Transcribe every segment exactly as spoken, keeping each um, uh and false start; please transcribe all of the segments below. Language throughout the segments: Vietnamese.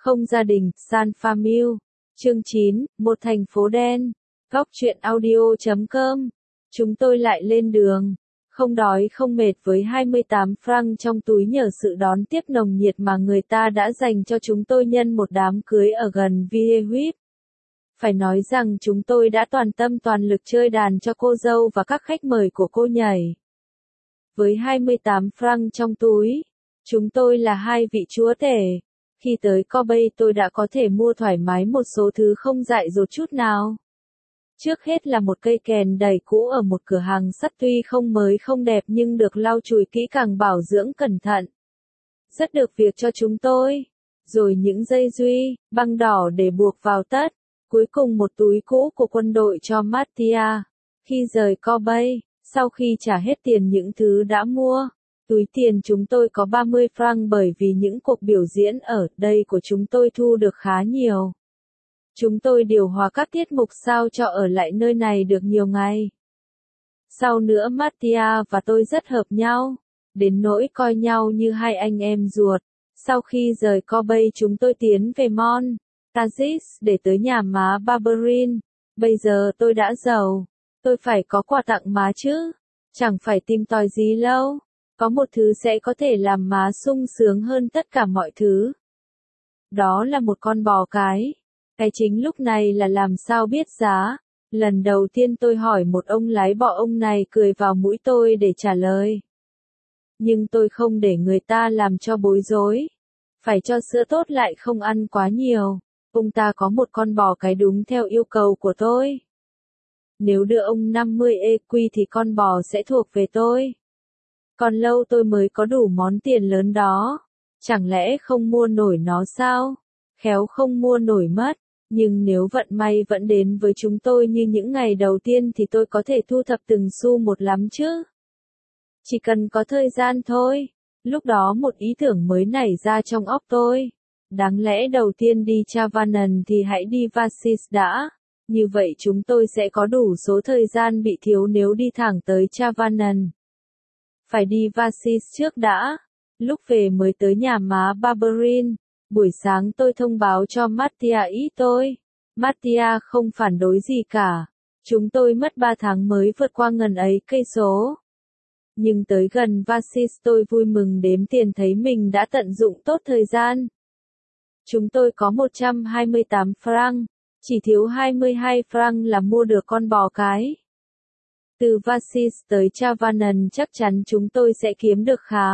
Không gia đình, San Famille. Chương chín, một thành phố đen. Góc truyện audio chấm com. Chúng tôi lại lên đường. Không đói không mệt với hai mươi tám franc trong túi nhờ sự đón tiếp nồng nhiệt mà người ta đã dành cho chúng tôi nhân một đám cưới ở gần Vieille. Phải nói rằng chúng tôi đã toàn tâm toàn lực chơi đàn cho cô dâu và các khách mời của cô nhảy. Với hai mươi tám franc trong túi, chúng tôi là hai vị chúa tể. Khi tới Corbeil tôi đã có thể mua thoải mái một số thứ không dại dột chút nào. Trước hết là một cây kèn đầy cũ ở một cửa hàng sắt tuy không mới không đẹp nhưng được lau chùi kỹ càng bảo dưỡng cẩn thận. Rất được việc cho chúng tôi. Rồi những dây duy, băng đỏ để buộc vào tất. Cuối cùng một túi cũ của quân đội cho Mattia. Khi rời Corbeil, sau khi trả hết tiền những thứ đã mua, túi tiền chúng tôi có ba mươi franc bởi vì những cuộc biểu diễn ở đây của chúng tôi thu được khá nhiều. Chúng tôi điều hòa các tiết mục sao cho ở lại nơi này được nhiều ngày. Sau nữa Mattia và tôi rất hợp nhau, đến nỗi coi nhau như hai anh em ruột. Sau khi rời Corbeil chúng tôi tiến về Mont Cazis để tới nhà má Barberine. Bây giờ tôi đã giàu, tôi phải có quà tặng má chứ, chẳng phải tìm tòi gì lâu. Có một thứ sẽ có thể làm má sung sướng hơn tất cả mọi thứ. Đó là một con bò cái. Cái chính lúc này là làm sao biết giá. Lần đầu tiên tôi hỏi một ông lái bò, ông này cười vào mũi tôi để trả lời. Nhưng tôi không để người ta làm cho bối rối. Phải cho sữa tốt lại không ăn quá nhiều. Ông ta có một con bò cái đúng theo yêu cầu của tôi. Nếu đưa ông năm mươi e quy thì con bò sẽ thuộc về tôi. Còn lâu tôi mới có đủ món tiền lớn đó. Chẳng lẽ không mua nổi nó sao? Khéo không mua nổi mất. Nhưng nếu vận may vẫn đến với chúng tôi như những ngày đầu tiên thì tôi có thể thu thập từng xu một lắm chứ. Chỉ cần có thời gian thôi. Lúc đó một ý tưởng mới nảy ra trong óc tôi. Đáng lẽ đầu tiên đi Chavanon thì hãy đi Vassis đã. Như vậy chúng tôi sẽ có đủ số thời gian bị thiếu nếu đi thẳng tới Chavanon. Phải đi Vassis trước đã. Lúc về mới tới nhà má Barberine. Buổi sáng tôi thông báo cho Mattia ý tôi. Mattia không phản đối gì cả. Chúng tôi mất ba tháng mới vượt qua ngần ấy cây số. Nhưng tới gần Vassis tôi vui mừng đếm tiền thấy mình đã tận dụng tốt thời gian. Chúng tôi có một trăm hai mươi tám franc. Chỉ thiếu hai mươi hai franc là mua được con bò cái. Từ Vassis tới Chavanon chắc chắn chúng tôi sẽ kiếm được khá.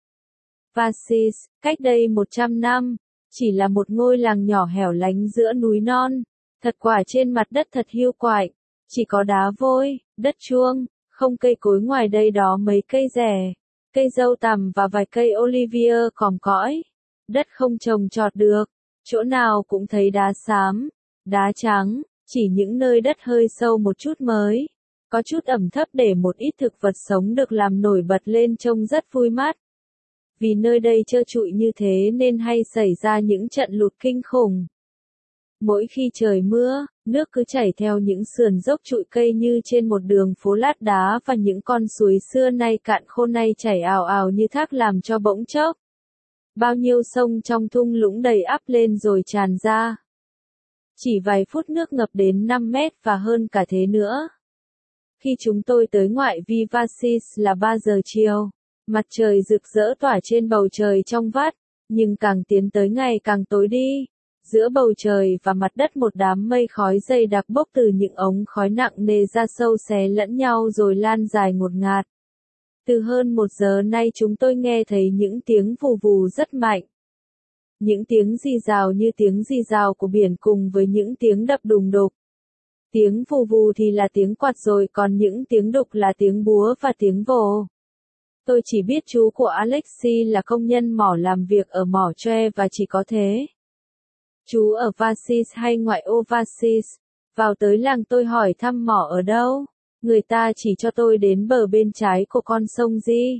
Vassis, cách đây một trăm năm, chỉ là một ngôi làng nhỏ hẻo lánh giữa núi non. Thật quả trên mặt đất thật hiu quạnh, chỉ có đá vôi, đất chuông, không cây cối ngoài đây đó mấy cây rẻ, cây dâu tằm và vài cây olivier còm cõi. Đất không trồng trọt được, chỗ nào cũng thấy đá xám, đá trắng, chỉ những nơi đất hơi sâu một chút mới. Có chút ẩm thấp để một ít thực vật sống được làm nổi bật lên trông rất vui mắt. Vì nơi đây trơ trụi như thế nên hay xảy ra những trận lụt kinh khủng. Mỗi khi trời mưa, nước cứ chảy theo những sườn dốc trụi cây như trên một đường phố lát đá và những con suối xưa nay cạn khô nay chảy ào ào như thác làm cho bỗng chốc. Bao nhiêu sông trong thung lũng đầy ắp lên rồi tràn ra. Chỉ vài phút nước ngập đến năm mét và hơn cả thế nữa. Khi chúng tôi tới ngoại vi Vassis là ba giờ chiều. Mặt trời rực rỡ tỏa trên bầu trời trong vắt, nhưng càng tiến tới ngày càng tối đi. Giữa bầu trời và mặt đất một đám mây khói dày đặc bốc từ những ống khói nặng nề ra sâu xé lẫn nhau rồi lan dài ngột ngạt. Từ hơn một giờ nay chúng tôi nghe thấy những tiếng vù vù rất mạnh. Những tiếng rì rào như tiếng rì rào của biển cùng với những tiếng đập đùng đục. Tiếng vù vù thì là tiếng quạt rồi còn những tiếng đục là tiếng búa và tiếng vồ. Tôi chỉ biết chú của Alexis là công nhân mỏ làm việc ở mỏ tre và chỉ có thế. Chú ở Vassis hay ngoại ô Vassis. Vào tới làng tôi hỏi thăm mỏ ở đâu. Người ta chỉ cho tôi đến bờ bên trái của con sông Di.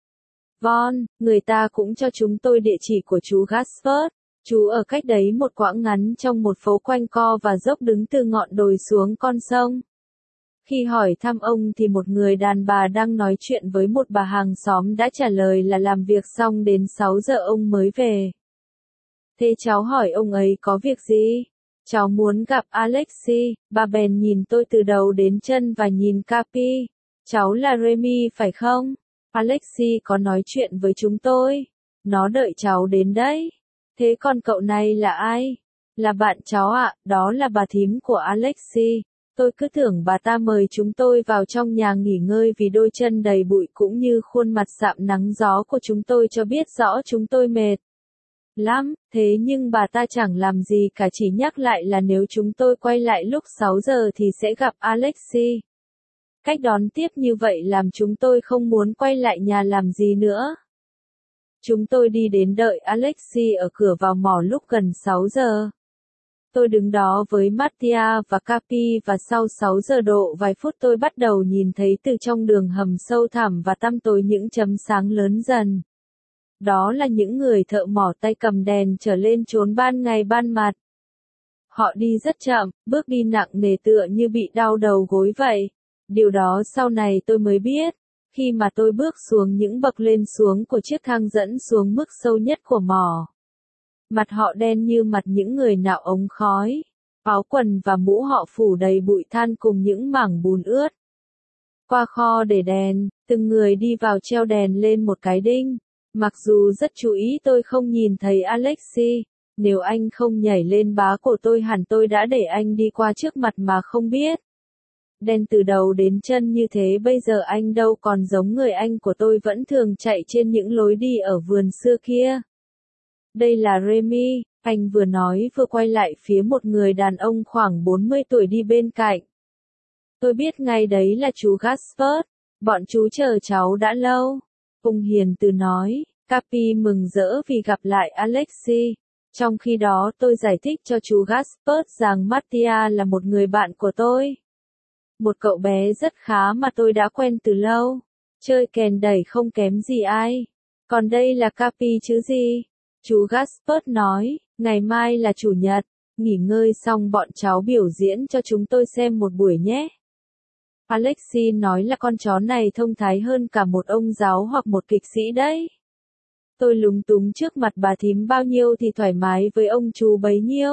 Von, người ta cũng cho chúng tôi địa chỉ của chú Gaspard. Chú ở cách đấy một quãng ngắn trong một phố quanh co và dốc đứng từ ngọn đồi xuống con sông. Khi hỏi thăm ông thì một người đàn bà đang nói chuyện với một bà hàng xóm đã trả lời là làm việc xong đến sáu giờ ông mới về. Thế cháu hỏi ông ấy có việc gì? Cháu muốn gặp Alexei. Bà bèn nhìn tôi từ đầu đến chân và nhìn Capi. Cháu là Remy phải không? Alexei có nói chuyện với chúng tôi. Nó đợi cháu đến đấy. Thế còn cậu này là ai? Là bạn cháu ạ, đó là bà thím của Alexei. Tôi cứ tưởng bà ta mời chúng tôi vào trong nhà nghỉ ngơi vì đôi chân đầy bụi cũng như khuôn mặt sạm nắng gió của chúng tôi cho biết rõ chúng tôi mệt lắm, thế nhưng bà ta chẳng làm gì cả, chỉ nhắc lại là nếu chúng tôi quay lại lúc sáu giờ thì sẽ gặp Alexei. Cách đón tiếp như vậy làm chúng tôi không muốn quay lại nhà làm gì nữa. Chúng tôi đi đến đợi Alexei ở cửa vào mỏ lúc gần sáu giờ. Tôi đứng đó với Mattia và Capi và sau sáu giờ độ vài phút tôi bắt đầu nhìn thấy từ trong đường hầm sâu thẳm và tăm tối những chấm sáng lớn dần. Đó là những người thợ mỏ tay cầm đèn trở lên trốn ban ngày ban mặt. Họ đi rất chậm, bước đi nặng nề tựa như bị đau đầu gối vậy. Điều đó sau này tôi mới biết, khi mà tôi bước xuống những bậc lên xuống của chiếc thang dẫn xuống mức sâu nhất của mỏ. Mặt họ đen như mặt những người nạo ống khói, áo quần và mũ họ phủ đầy bụi than cùng những mảng bùn ướt. Qua kho để đèn, từng người đi vào treo đèn lên một cái đinh. Mặc dù rất chú ý tôi không nhìn thấy Alexei, nếu anh không nhảy lên bá của tôi hẳn tôi đã để anh đi qua trước mặt mà không biết. Đen từ đầu đến chân như thế bây giờ anh đâu còn giống người anh của tôi vẫn thường chạy trên những lối đi ở vườn xưa kia. Đây là Remy, anh vừa nói vừa quay lại phía một người đàn ông khoảng bốn mươi tuổi đi bên cạnh. Tôi biết ngay đấy là chú Gaspard, bọn chú chờ cháu đã lâu. Ông hiền từ nói, Capi mừng rỡ vì gặp lại Alexei. Trong khi đó tôi giải thích cho chú Gaspard rằng Mattia là một người bạn của tôi. Một cậu bé rất khá mà tôi đã quen từ lâu. Chơi kèn đẩy không kém gì ai. Còn đây là Capi chứ gì? Chú Gaspard nói, ngày mai là chủ nhật, nghỉ ngơi xong bọn cháu biểu diễn cho chúng tôi xem một buổi nhé. Alexei nói là con chó này thông thái hơn cả một ông giáo hoặc một kịch sĩ đấy. Tôi lúng túng trước mặt bà thím bao nhiêu thì thoải mái với ông chú bấy nhiêu.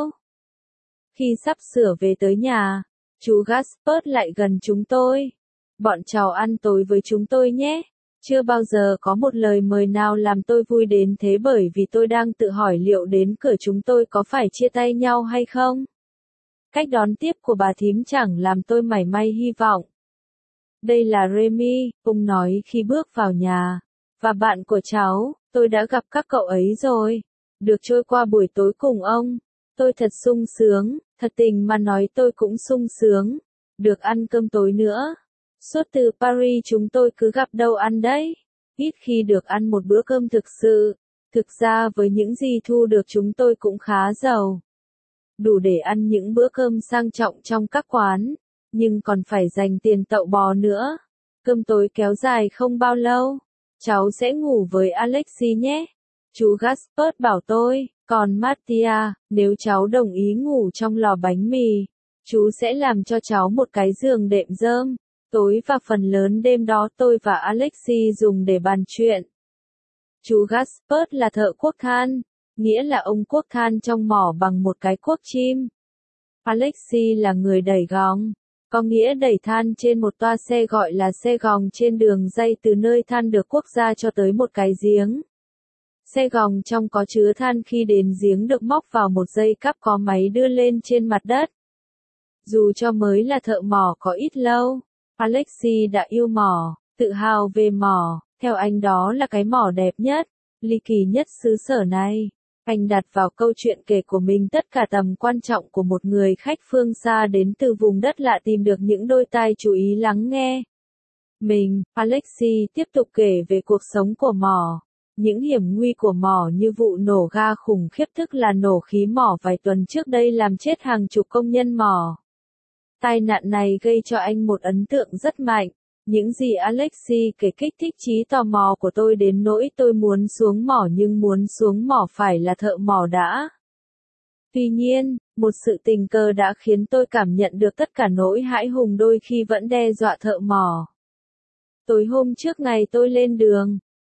Khi sắp sửa về tới nhà, chú Gaspard lại gần chúng tôi. Bọn cháu ăn tối với chúng tôi nhé. Chưa bao giờ có một lời mời nào làm tôi vui đến thế bởi vì tôi đang tự hỏi liệu đến cửa chúng tôi có phải chia tay nhau hay không. Cách đón tiếp của bà thím chẳng làm tôi mảy may hy vọng. Đây là Remy, ông nói khi bước vào nhà. Và bạn của cháu, tôi đã gặp các cậu ấy rồi. Được trôi qua buổi tối cùng ông. Tôi thật sung sướng, thật tình mà nói tôi cũng sung sướng. Được ăn cơm tối nữa. Suốt từ Paris chúng tôi cứ gặp đâu ăn đấy. Ít khi được ăn một bữa cơm thực sự. Thực ra với những gì thu được chúng tôi cũng khá giàu. Đủ để ăn những bữa cơm sang trọng trong các quán. Nhưng còn phải dành tiền tậu bò nữa. Cơm tối kéo dài không bao lâu. Cháu sẽ ngủ với Alexei nhé. Chú Gaspard bảo tôi. Còn Mattia, nếu cháu đồng ý ngủ trong lò bánh mì, chú sẽ làm cho cháu một cái giường đệm rơm. Tối và phần lớn đêm đó tôi và Alexei dùng để bàn chuyện. Chú Gaspard là thợ cuốc than, nghĩa là ông cuốc than trong mỏ bằng một cái cuốc chim. Alexei là người đẩy gòng, có nghĩa đẩy than trên một toa xe gọi là xe gòng trên đường ray từ nơi than được cuốc ra cho tới một cái giếng. Xe gòng trong có chứa than khi đến giếng được móc vào một dây cáp có máy đưa lên trên mặt đất. Dù cho mới là thợ mỏ có ít lâu, Alexei đã yêu mỏ, tự hào về mỏ, theo anh đó là cái mỏ đẹp nhất, ly kỳ nhất xứ sở này. Anh đặt vào câu chuyện kể của mình tất cả tầm quan trọng của một người khách phương xa đến từ vùng đất lạ tìm được những đôi tai chú ý lắng nghe. Mình, Alexei tiếp tục kể về cuộc sống của mỏ. Những hiểm nguy của mỏ như vụ nổ ga khủng khiếp tức là nổ khí mỏ vài tuần trước đây làm chết hàng chục công nhân mỏ. Tai nạn này gây cho anh một ấn tượng rất mạnh. Những gì Alexei kể kích thích trí tò mò của tôi đến nỗi tôi muốn xuống mỏ nhưng muốn xuống mỏ phải là thợ mỏ đã. Tuy nhiên, một sự tình cờ đã khiến tôi cảm nhận được tất cả nỗi hãi hùng đôi khi vẫn đe dọa thợ mỏ. Tối hôm trước ngày tôi lên đường,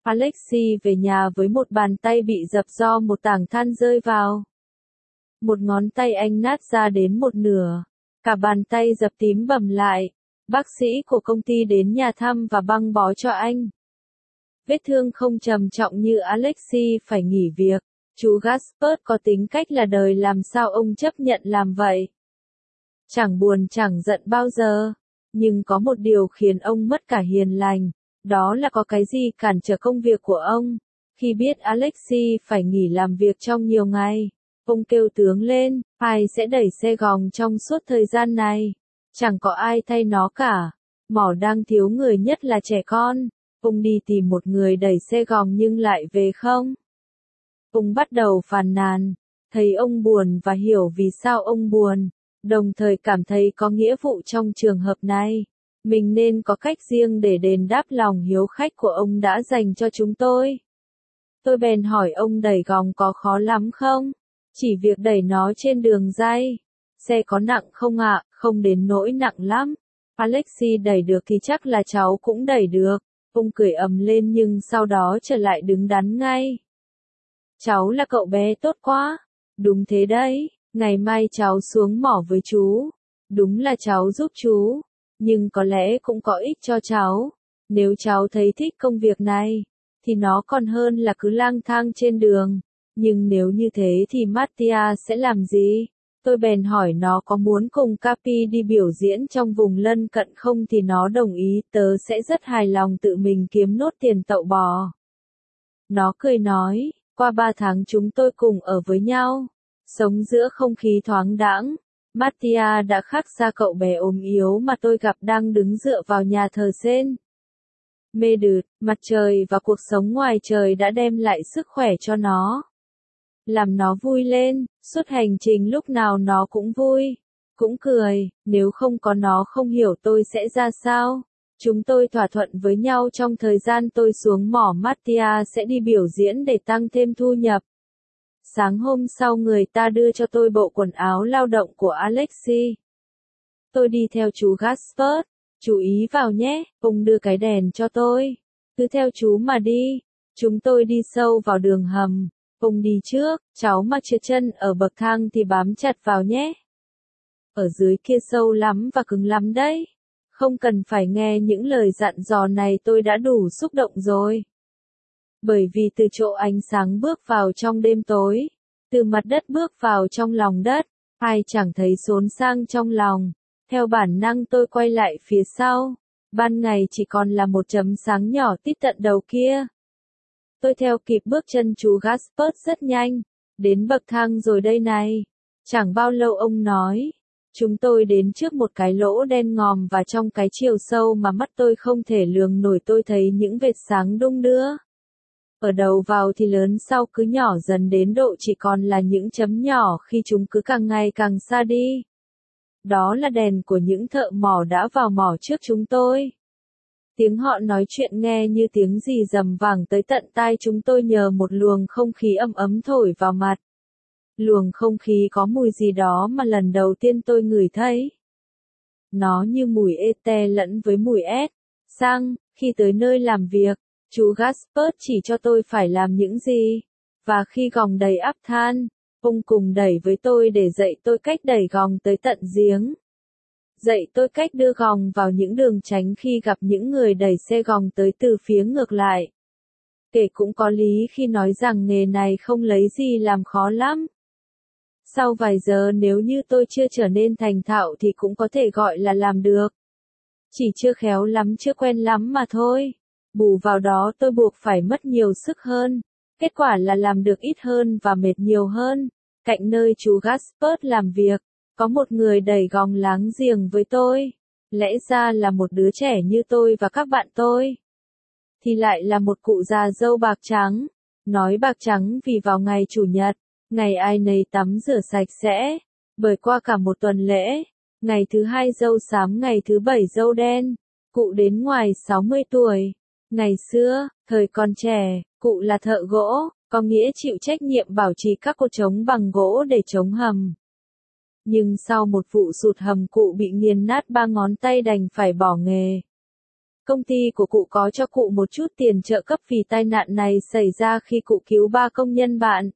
Alexei về nhà với một bàn tay bị dập do một tảng than rơi vào. Một ngón tay anh nát ra đến một nửa. Cả bàn tay dập tím bầm lại. Bác sĩ của công ty đến nhà thăm và băng bó cho anh. Vết thương không trầm trọng như Alexei phải nghỉ việc. Chú Gaspard có tính cách là đời, làm sao ông chấp nhận làm vậy? Chẳng buồn chẳng giận bao giờ. Nhưng có một điều khiến ông mất cả hiền lành. Đó là có cái gì cản trở công việc của ông. Khi biết Alexei phải nghỉ làm việc trong nhiều ngày, ông kêu tướng lên, ai sẽ đẩy xe gòng trong suốt thời gian này? Chẳng có ai thay nó cả. Mỏ đang thiếu người nhất là trẻ con. Ông đi tìm một người đẩy xe gòng nhưng lại về không. Ông bắt đầu phàn nàn. Thấy ông buồn và hiểu vì sao ông buồn. Đồng thời cảm thấy có nghĩa vụ trong trường hợp này. Mình nên có cách riêng để đền đáp lòng hiếu khách của ông đã dành cho chúng tôi. Tôi bèn hỏi ông đẩy gòng có khó lắm không? Chỉ việc đẩy nó trên đường ray. Xe có nặng không ạ? À? Không đến nỗi nặng lắm. Alexei đẩy được thì chắc là cháu cũng đẩy được. Ông cười ầm lên nhưng sau đó trở lại đứng đắn ngay. Cháu là cậu bé tốt quá. Đúng thế đấy, ngày mai cháu xuống mỏ với chú. Đúng là cháu giúp chú. Nhưng có lẽ cũng có ích cho cháu. Nếu cháu thấy thích công việc này, thì nó còn hơn là cứ lang thang trên đường. Nhưng nếu như thế thì Mattia sẽ làm gì? Tôi bèn hỏi nó có muốn cùng Capi đi biểu diễn trong vùng lân cận không thì nó đồng ý, tớ sẽ rất hài lòng tự mình kiếm nốt tiền tậu bò. Nó cười nói, qua ba tháng chúng tôi cùng ở với nhau, sống giữa không khí thoáng đãng. Mattia đã khắc ra cậu bé ốm yếu mà tôi gặp đang đứng dựa vào nhà thờ sen. Mê đượt, mặt trời và cuộc sống ngoài trời đã đem lại sức khỏe cho nó. Làm nó vui lên, suốt hành trình lúc nào nó cũng vui, cũng cười, nếu không có nó không hiểu tôi sẽ ra sao. Chúng tôi thỏa thuận với nhau trong thời gian tôi xuống mỏ Mattia sẽ đi biểu diễn để tăng thêm thu nhập. Sáng hôm sau người ta đưa cho tôi bộ quần áo lao động của Alexei. Tôi đi theo chú Gaspard, chú ý vào nhé, ông đưa cái đèn cho tôi. Cứ theo chú mà đi. Chúng tôi đi sâu vào đường hầm. Ông đi trước, cháu mà trượt chân ở bậc thang thì bám chặt vào nhé. Ở dưới kia sâu lắm và cứng lắm đấy. Không cần phải nghe những lời dặn dò này, tôi đã đủ xúc động rồi. Bởi vì từ chỗ ánh sáng bước vào trong đêm tối, từ mặt đất bước vào trong lòng đất, ai chẳng thấy xốn sang trong lòng. Theo bản năng tôi quay lại phía sau. Ban ngày chỉ còn là một chấm sáng nhỏ tít tận đầu kia. Tôi theo kịp bước chân chú Gaspard rất nhanh. Đến bậc thang rồi đây này. Chẳng bao lâu ông nói. Chúng tôi đến trước một cái lỗ đen ngòm và trong cái chiều sâu mà mắt tôi không thể lường nổi tôi thấy những vệt sáng đung đưa. Ở đầu vào thì lớn, sau cứ nhỏ dần đến độ chỉ còn là những chấm nhỏ khi chúng cứ càng ngày càng xa đi. Đó là đèn của những thợ mỏ đã vào mỏ trước chúng tôi. Tiếng họ nói chuyện nghe như tiếng gì rầm vang tới tận tai chúng tôi nhờ một luồng không khí ấm ấm thổi vào mặt. Luồng không khí có mùi gì đó mà lần đầu tiên tôi ngửi thấy. Nó như mùi ê-te lẫn với mùi ét, xăng. Khi tới nơi làm việc, chú Gaspard chỉ cho tôi phải làm những gì. Và khi gòng đầy ắp than, ông cùng đẩy với tôi để dạy tôi cách đẩy gòng tới tận giếng. Dạy tôi cách đưa gòng vào những đường tránh khi gặp những người đẩy xe gòng tới từ phía ngược lại. Kể cũng có lý khi nói rằng nghề này không lấy gì làm khó lắm. Sau vài giờ nếu như tôi chưa trở nên thành thạo thì cũng có thể gọi là làm được. Chỉ chưa khéo lắm, chưa quen lắm mà thôi. Bù vào đó tôi buộc phải mất nhiều sức hơn. Kết quả là làm được ít hơn và mệt nhiều hơn. Cạnh nơi chú Gaspard làm việc, có một người đẩy gòng láng giềng với tôi. Lẽ ra là một đứa trẻ như tôi và các bạn tôi. Thì lại là một cụ già râu bạc trắng. Nói bạc trắng vì vào ngày Chủ nhật, ngày ai nấy tắm rửa sạch sẽ. Bởi qua cả một tuần lễ, ngày thứ hai râu xám, ngày thứ bảy râu đen. Cụ đến ngoài sáu mươi tuổi. Ngày xưa, thời còn trẻ, cụ là thợ gỗ, có nghĩa chịu trách nhiệm bảo trì các cột trống bằng gỗ để chống hầm. Nhưng sau một vụ sụt hầm cụ bị nghiền nát ba ngón tay đành phải bỏ nghề. Công ty của cụ có cho cụ một chút tiền trợ cấp vì tai nạn này xảy ra khi cụ cứu ba công nhân bạn.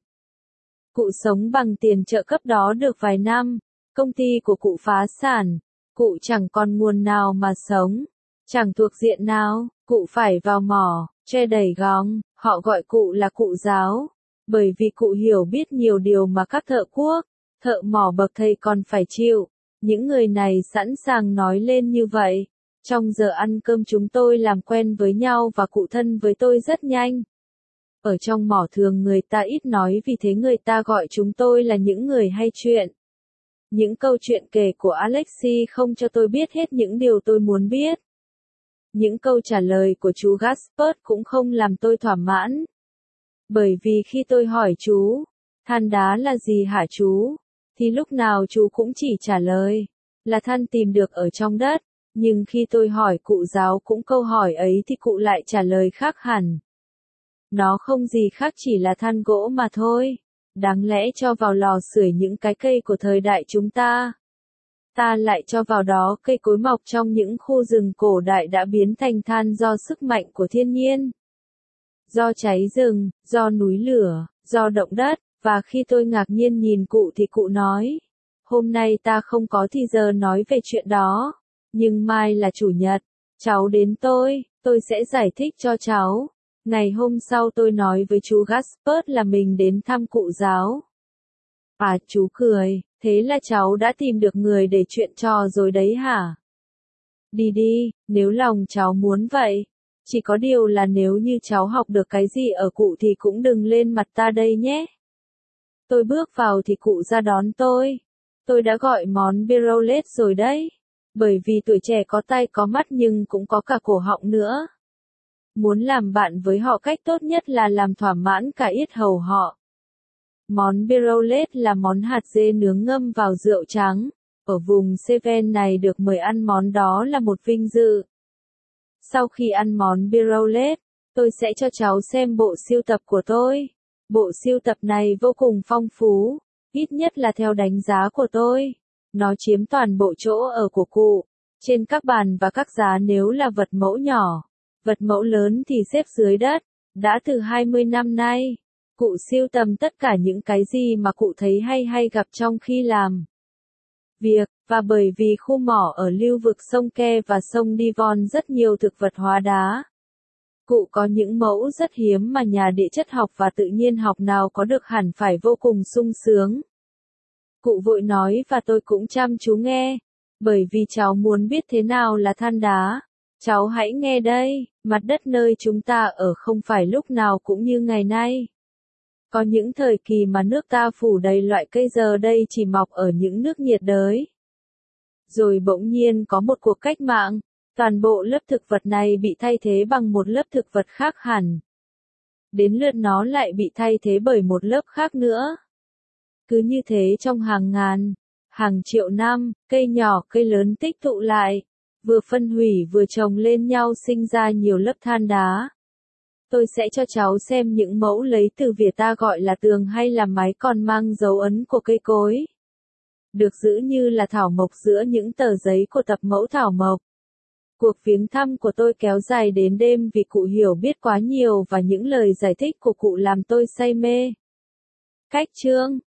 Cụ sống bằng tiền trợ cấp đó được vài năm, công ty của cụ phá sản, cụ chẳng còn nguồn nào mà sống, chẳng thuộc diện nào, cụ phải vào mỏ, tre đẩy gong, họ gọi cụ là cụ giáo, bởi vì cụ hiểu biết nhiều điều mà các thợ cuốc, thợ mỏ bậc thầy còn phải chịu, những người này sẵn sàng nói lên như vậy. Trong giờ ăn cơm chúng tôi làm quen với nhau và cụ thân với tôi rất nhanh. Ở trong mỏ thường người ta ít nói vì thế người ta gọi chúng tôi là những người hay chuyện. Những câu chuyện kể của Alexei không cho tôi biết hết những điều tôi muốn biết. Những câu trả lời của chú Gaspard cũng không làm tôi thỏa mãn. Bởi vì khi tôi hỏi chú, than đá là gì hả chú? Thì lúc nào chú cũng chỉ trả lời, là than tìm được ở trong đất. Nhưng khi tôi hỏi cụ giáo cũng câu hỏi ấy thì cụ lại trả lời khác hẳn. Nó không gì khác chỉ là than gỗ mà thôi. Đáng lẽ cho vào lò sưởi những cái cây của thời đại chúng ta. Ta lại cho vào đó cây cối mọc trong những khu rừng cổ đại đã biến thành than do sức mạnh của thiên nhiên. Do cháy rừng, do núi lửa, do động đất, và khi tôi ngạc nhiên nhìn cụ thì cụ nói, hôm nay ta không có thì giờ nói về chuyện đó, nhưng mai là chủ nhật, cháu đến tôi, tôi sẽ giải thích cho cháu. Ngày hôm sau tôi nói với chú Gaspard là mình đến thăm cụ giáo. À chú cười, thế là cháu đã tìm được người để chuyện trò rồi đấy hả? Đi đi, nếu lòng cháu muốn vậy. Chỉ có điều là nếu như cháu học được cái gì ở cụ thì cũng đừng lên mặt ta đây nhé. Tôi bước vào thì cụ ra đón tôi. Tôi đã gọi món Birollet rồi đấy. Bởi vì tuổi trẻ có tay có mắt nhưng cũng có cả cổ họng nữa. Muốn làm bạn với họ cách tốt nhất là làm thỏa mãn cả yết hầu họ. Món Birollet là món hạt dê nướng ngâm vào rượu trắng. Ở vùng Cevennes này được mời ăn món đó là một vinh dự. Sau khi ăn món Birollet, tôi sẽ cho cháu xem bộ sưu tập của tôi. Bộ sưu tập này vô cùng phong phú, ít nhất là theo đánh giá của tôi. Nó chiếm toàn bộ chỗ ở của cụ, trên các bàn và các giá nếu là vật mẫu nhỏ. Vật mẫu lớn thì xếp dưới đất, đã từ hai mươi năm nay. Cụ sưu tầm tất cả những cái gì mà cụ thấy hay hay gặp trong khi làm việc, và bởi vì khu mỏ ở lưu vực sông Ke và sông Divon rất nhiều thực vật hóa đá. Cụ có những mẫu rất hiếm mà nhà địa chất học và tự nhiên học nào có được hẳn phải vô cùng sung sướng. Cụ vội nói và tôi cũng chăm chú nghe, bởi vì cháu muốn biết thế nào là than đá. Cháu hãy nghe đây, mặt đất nơi chúng ta ở không phải lúc nào cũng như ngày nay. Có những thời kỳ mà nước ta phủ đầy loại cây giờ đây chỉ mọc ở những nước nhiệt đới. Rồi bỗng nhiên có một cuộc cách mạng, toàn bộ lớp thực vật này bị thay thế bằng một lớp thực vật khác hẳn. Đến lượt nó lại bị thay thế bởi một lớp khác nữa. Cứ như thế trong hàng ngàn, hàng triệu năm, cây nhỏ cây lớn tích tụ lại, vừa phân hủy vừa chồng lên nhau sinh ra nhiều lớp than đá. Tôi sẽ cho cháu xem những mẫu lấy từ Việt ta gọi là tường hay là mái còn mang dấu ấn của cây cối. Được giữ như là thảo mộc giữa những tờ giấy của tập mẫu thảo mộc. Cuộc viếng thăm của tôi kéo dài đến đêm vì cụ hiểu biết quá nhiều và những lời giải thích của cụ làm tôi say mê. Cách chương